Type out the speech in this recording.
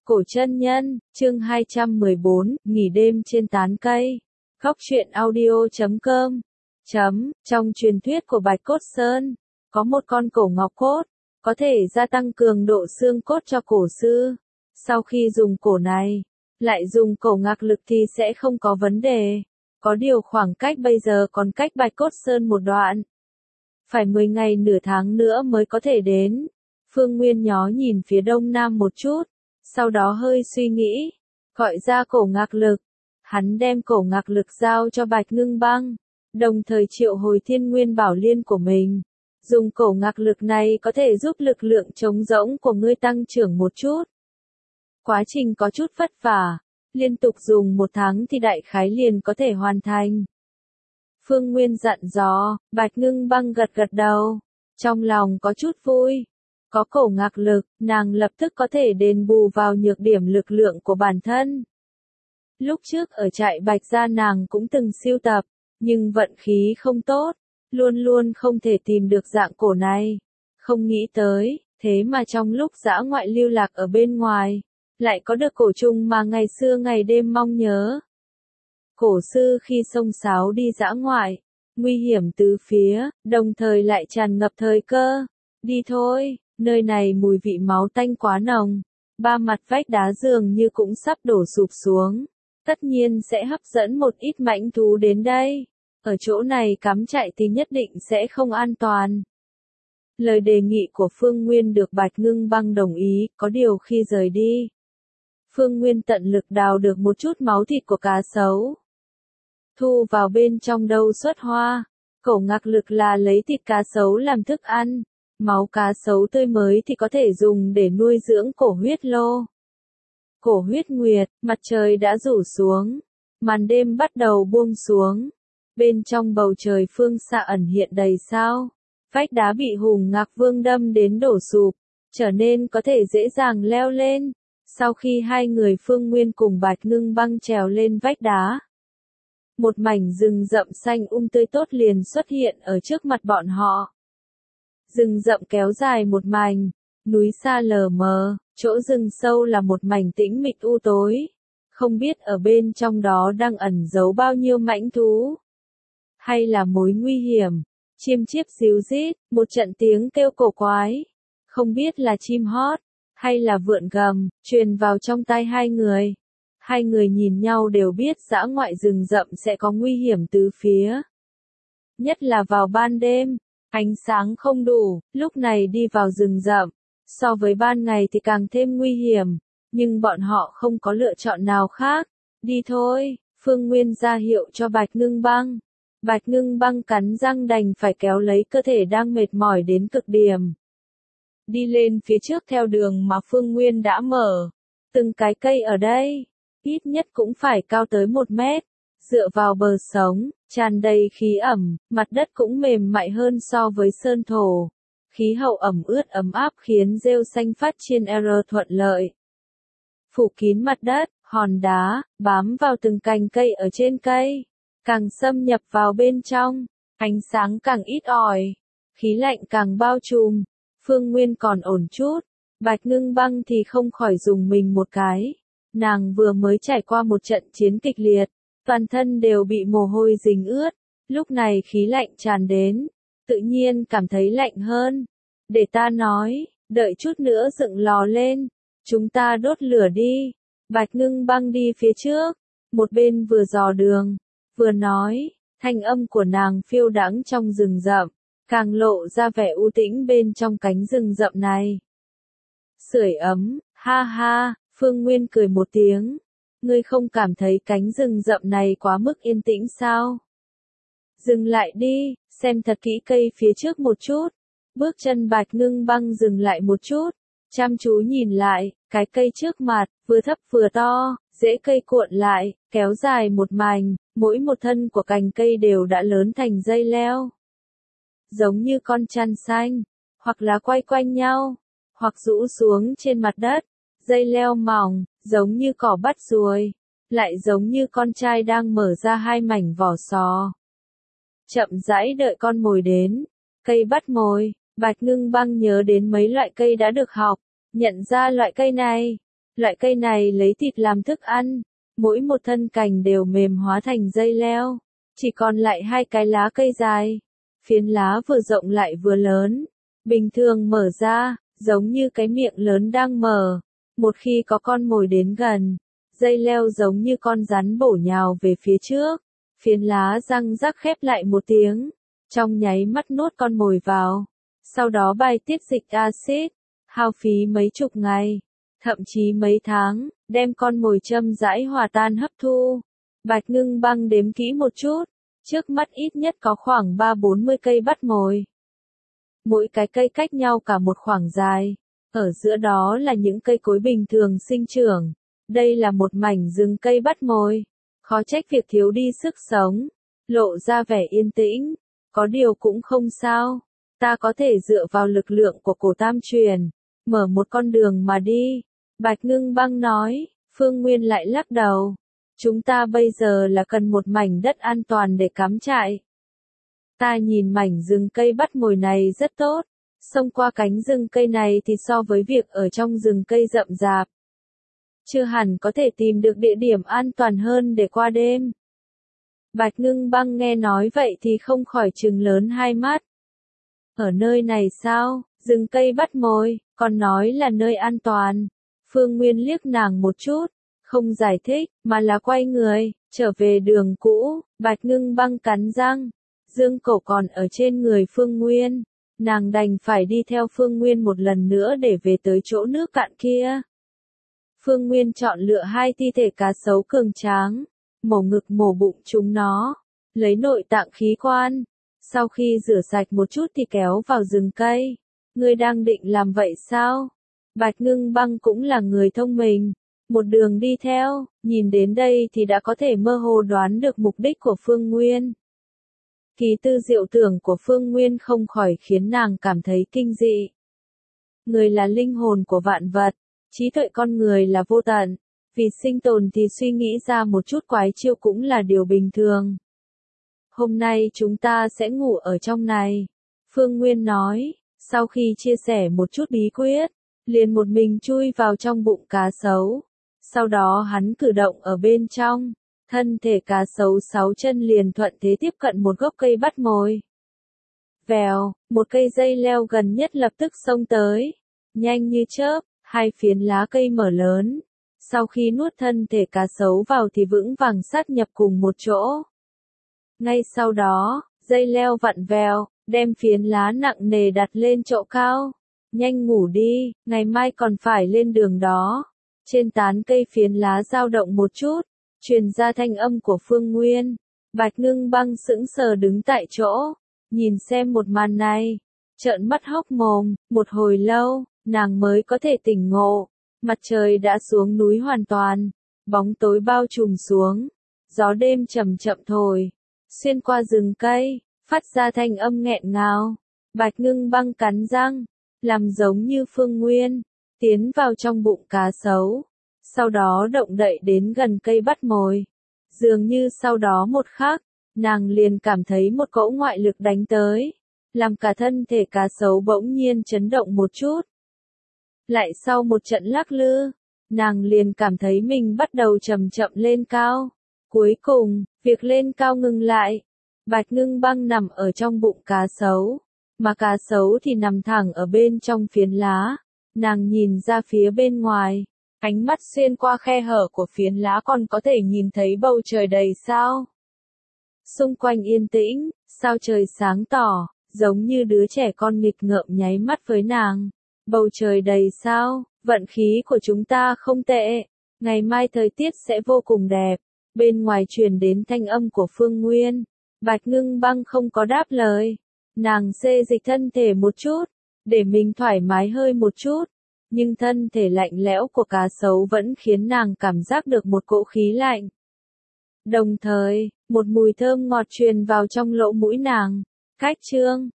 Cổ chân nhân, chương 214, nghỉ đêm trên tán cây. Góc truyện audio.com. Trong truyền thuyết của Bạch Cốt Sơn, có một con cổ ngọc cốt, có thể gia tăng cường độ xương cốt cho cổ sư. Sau khi dùng cổ này, lại dùng cổ ngạc lực thì sẽ không có vấn đề. Có điều khoảng cách bây giờ còn cách Bạch Cốt Sơn một đoạn. Phải 10 ngày nửa tháng nữa mới có thể đến. Phương Nguyên nhó nhìn phía đông nam một chút, sau đó hơi suy nghĩ, gọi ra cổ ngạc lực. Hắn đem cổ ngạc lực giao cho Bạch Ngưng Băng, đồng thời triệu hồi Thiên Nguyên Bảo Liên của mình. Dùng cổ ngạc lực này có thể giúp lực lượng trống rỗng của ngươi tăng trưởng một chút. Quá trình có chút vất vả, liên tục dùng 1 tháng thì đại khái liền có thể hoàn thành. Phương Nguyên dặn dò, Bạch Ngưng Băng gật gật đầu, trong lòng có chút vui. Có cổ ngạc lực, nàng lập tức có thể đền bù vào nhược điểm lực lượng của bản thân. Lúc trước ở trại Bạch Gia nàng cũng từng siêu tập, nhưng vận khí không tốt, luôn luôn không thể tìm được dạng cổ này. Không nghĩ tới, thế mà trong lúc dã ngoại lưu lạc ở bên ngoài, lại có được cổ trùng mà ngày xưa ngày đêm mong nhớ. Cổ sư khi xông xáo đi dã ngoại, nguy hiểm tứ phía, đồng thời lại tràn ngập thời cơ. Đi thôi, nơi này mùi vị máu tanh quá nồng, ba mặt vách đá dường như cũng sắp đổ sụp xuống. Tất nhiên sẽ hấp dẫn một ít mãnh thú đến đây. Ở chỗ này cắm trại thì nhất định sẽ không an toàn. Lời đề nghị của Phương Nguyên được Bạch Ngưng Băng đồng ý, có điều khi rời đi, Phương Nguyên tận lực đào được một chút máu thịt của cá sấu. Thu vào bên trong đâu xuất hoa. Cổ ngạc lực là lấy thịt cá sấu làm thức ăn. Máu cá sấu tươi mới thì có thể dùng để nuôi dưỡng cổ huyết lô. Cổ huyết nguyệt, mặt trời đã rủ xuống. Màn đêm bắt đầu buông xuống. Bên trong bầu trời phương xa ẩn hiện đầy sao. Vách đá bị Hùng Ngạc Vương đâm đến đổ sụp, trở nên có thể dễ dàng leo lên. Sau khi hai người Phương Nguyên cùng Bạch Ngưng Băng trèo lên vách đá, một mảnh rừng rậm xanh tươi tốt liền xuất hiện ở trước mặt bọn họ. Rừng rậm kéo dài một mảnh, núi xa lờ mờ, chỗ rừng sâu là một mảnh tĩnh mịch u tối. Không biết ở bên trong đó đang ẩn giấu bao nhiêu mãnh thú, hay là mối nguy hiểm. Chim chiếp ríu rít, một trận tiếng kêu cổ quái. Không biết là chim hót, hay là vượn gầm, truyền vào trong tai hai người. Hai người nhìn nhau đều biết dã ngoại rừng rậm sẽ có nguy hiểm từ phía. Nhất là vào ban đêm, ánh sáng không đủ, lúc này đi vào rừng rậm, so với ban ngày thì càng thêm nguy hiểm, nhưng bọn họ không có lựa chọn nào khác. Đi thôi, Phương Nguyên ra hiệu cho Bạch Ngưng Băng. Bạch Ngưng Băng cắn răng đành phải kéo lấy cơ thể đang mệt mỏi đến cực điểm. Đi lên phía trước theo đường mà Phương Nguyên đã mở. Từng cái cây ở đây, ít nhất cũng phải cao tới 1 mét. Dựa vào bờ sống, tràn đầy khí ẩm, mặt đất cũng mềm mại hơn so với sơn thổ. Khí hậu ẩm ướt ấm áp khiến rêu xanh phát triển thuận lợi. Phủ kín mặt đất, hòn đá, bám vào từng cành cây ở trên cây. Càng xâm nhập vào bên trong, ánh sáng càng ít ỏi, khí lạnh càng bao trùm. Phương Nguyên còn ổn chút, Bạch Ngưng Băng thì không khỏi dùng mình một cái. Nàng vừa mới trải qua một trận chiến kịch liệt, toàn thân đều bị mồ hôi dính ướt, lúc này khí lạnh tràn đến, tự nhiên cảm thấy lạnh hơn. Để ta nói, đợi chút nữa dựng lò lên, chúng ta đốt lửa đi. Bạch Ngưng Băng đi phía trước, một bên vừa dò đường, vừa nói, thanh âm của nàng phiêu đãng trong rừng rậm, càng lộ ra vẻ u tĩnh bên trong cánh rừng rậm này. Sưởi ấm, ha ha, Phương Nguyên cười một tiếng. Ngươi không cảm thấy cánh rừng rậm này quá mức yên tĩnh sao? Dừng lại đi, xem thật kỹ cây phía trước một chút. Bước chân Bạch Ngưng Băng dừng lại một chút, chăm chú nhìn lại, cái cây trước mặt, vừa thấp vừa to, rễ cây cuộn lại, kéo dài một mảnh, mỗi một thân của cành cây đều đã lớn thành dây leo. Giống như con chăn xanh, hoặc là quay quanh nhau, hoặc rũ xuống trên mặt đất, dây leo mỏng, giống như cỏ bắt ruồi, lại giống như con trai đang mở ra 2 mảnh vỏ sò. Chậm rãi đợi con mồi đến, cây bắt mồi, Bạch Ngưng Băng nhớ đến mấy loại cây đã được học, nhận ra loại cây này, Loại cây này lấy thịt làm thức ăn, mỗi một thân cành đều mềm hóa thành dây leo, chỉ còn lại hai cái lá cây dài. Phiến lá vừa rộng lại vừa lớn, bình thường mở ra, giống như cái miệng lớn đang mở. Một khi có con mồi đến gần, dây leo giống như con rắn bổ nhào về phía trước. Phiến lá răng rắc khép lại một tiếng, trong nháy mắt nuốt con mồi vào, sau đó bài tiết dịch axit, hao phí mấy chục ngày, thậm chí mấy tháng, đem con mồi châm rãi hòa tan hấp thu. Bạch Ngưng Băng đếm kỹ một chút, trước mắt ít nhất có khoảng 3-40 cây bắt mồi. Mỗi cái cây cách nhau cả một khoảng dài, ở giữa đó là những cây cối bình thường sinh trưởng. Đây là một mảnh rừng cây bắt mồi, khó trách việc thiếu đi sức sống, lộ ra vẻ yên tĩnh. Có điều cũng không sao, ta có thể dựa vào lực lượng của cổ tam truyền, mở một con đường mà đi. Bạch Ngưng Băng nói. Phương Nguyên lại lắc đầu. Chúng ta bây giờ là cần một mảnh đất an toàn để cắm trại. Ta nhìn mảnh rừng cây bắt mồi này rất tốt, xông qua cánh rừng cây này thì so với việc ở trong rừng cây rậm rạp, chưa hẳn có thể tìm được địa điểm an toàn hơn để qua đêm. Bạch Ngưng Băng nghe nói vậy thì không khỏi trừng lớn hai mắt. Ở nơi này sao, rừng cây bắt mồi, còn nói là nơi an toàn. Phương Nguyên liếc nàng một chút, không giải thích, mà là quay người, trở về đường cũ. Bạch Ngưng Băng cắn răng, dương cổ còn ở trên người Phương Nguyên, nàng đành phải đi theo Phương Nguyên một lần nữa để về tới chỗ nước cạn kia. Phương Nguyên chọn lựa hai thi thể cá sấu cường tráng, mổ ngực mổ bụng chúng nó, lấy nội tạng khí quan, sau khi rửa sạch một chút thì kéo vào rừng cây. Ngươi đang định làm vậy sao? Bạch Ngưng Băng cũng là người thông minh, một đường đi theo, nhìn đến đây thì đã có thể mơ hồ đoán được mục đích của Phương Nguyên. Kỳ tư diệu tưởng của Phương Nguyên không khỏi khiến nàng cảm thấy kinh dị. Người là linh hồn của vạn vật, trí tuệ con người là vô tận, vì sinh tồn thì suy nghĩ ra một chút quái chiêu cũng là điều bình thường. Hôm nay chúng ta sẽ ngủ ở trong này, Phương Nguyên nói, sau khi chia sẻ một chút bí quyết, liền một mình chui vào trong bụng cá sấu. Sau đó hắn cử động ở bên trong, thân thể cá sấu 6 chân liền thuận thế tiếp cận một gốc cây bắt mồi. Vèo, một cây dây leo gần nhất lập tức xông tới, nhanh như chớp, hai phiến lá cây mở lớn. Sau khi nuốt thân thể cá sấu vào thì vững vàng sát nhập cùng một chỗ. Ngay sau đó, dây leo vặn vèo, đem phiến lá nặng nề đặt lên chỗ cao. Nhanh ngủ đi, ngày mai còn phải lên đường đó. Trên tán cây phiến lá dao động một chút, truyền ra thanh âm của Phương Nguyên. Bạch Ngưng Băng sững sờ đứng tại chỗ, nhìn xem một màn này, trợn mắt hốc mồm. Một hồi lâu, nàng mới có thể tỉnh ngộ. Mặt trời đã xuống núi hoàn toàn, bóng tối bao trùm xuống, gió đêm chậm chậm thổi, xuyên qua rừng cây, phát ra thanh âm nghẹn ngào. Bạch Ngưng Băng cắn răng, làm giống như Phương Nguyên, tiến vào trong bụng cá sấu, sau đó động đậy đến gần cây bắt mồi. Dường như sau đó một khắc, nàng liền cảm thấy một cỗ ngoại lực đánh tới, làm cả thân thể cá sấu bỗng nhiên chấn động một chút. Lại sau một trận lắc lư, nàng liền cảm thấy mình bắt đầu chậm chậm lên cao. Cuối cùng, việc lên cao ngừng lại. Bạch Ngưng Băng nằm ở trong bụng cá sấu, mà cá sấu thì nằm thẳng ở bên trong phiến lá. Nàng nhìn ra phía bên ngoài, ánh mắt xuyên qua khe hở của phiến lá còn có thể nhìn thấy bầu trời đầy sao. Xung quanh yên tĩnh, sao trời sáng tỏ, giống như đứa trẻ con nghịch ngợm nháy mắt với nàng. Bầu trời đầy sao, vận khí của chúng ta không tệ, ngày mai thời tiết sẽ vô cùng đẹp. Bên ngoài truyền đến thanh âm của Phương Nguyên. Bạch Ngưng Băng không có đáp lời, nàng xê dịch thân thể một chút, để mình thoải mái hơi một chút, nhưng thân thể lạnh lẽo của cá sấu vẫn khiến nàng cảm giác được một cỗ khí lạnh. Đồng thời, một mùi thơm ngọt truyền vào trong lỗ mũi nàng. Cách chương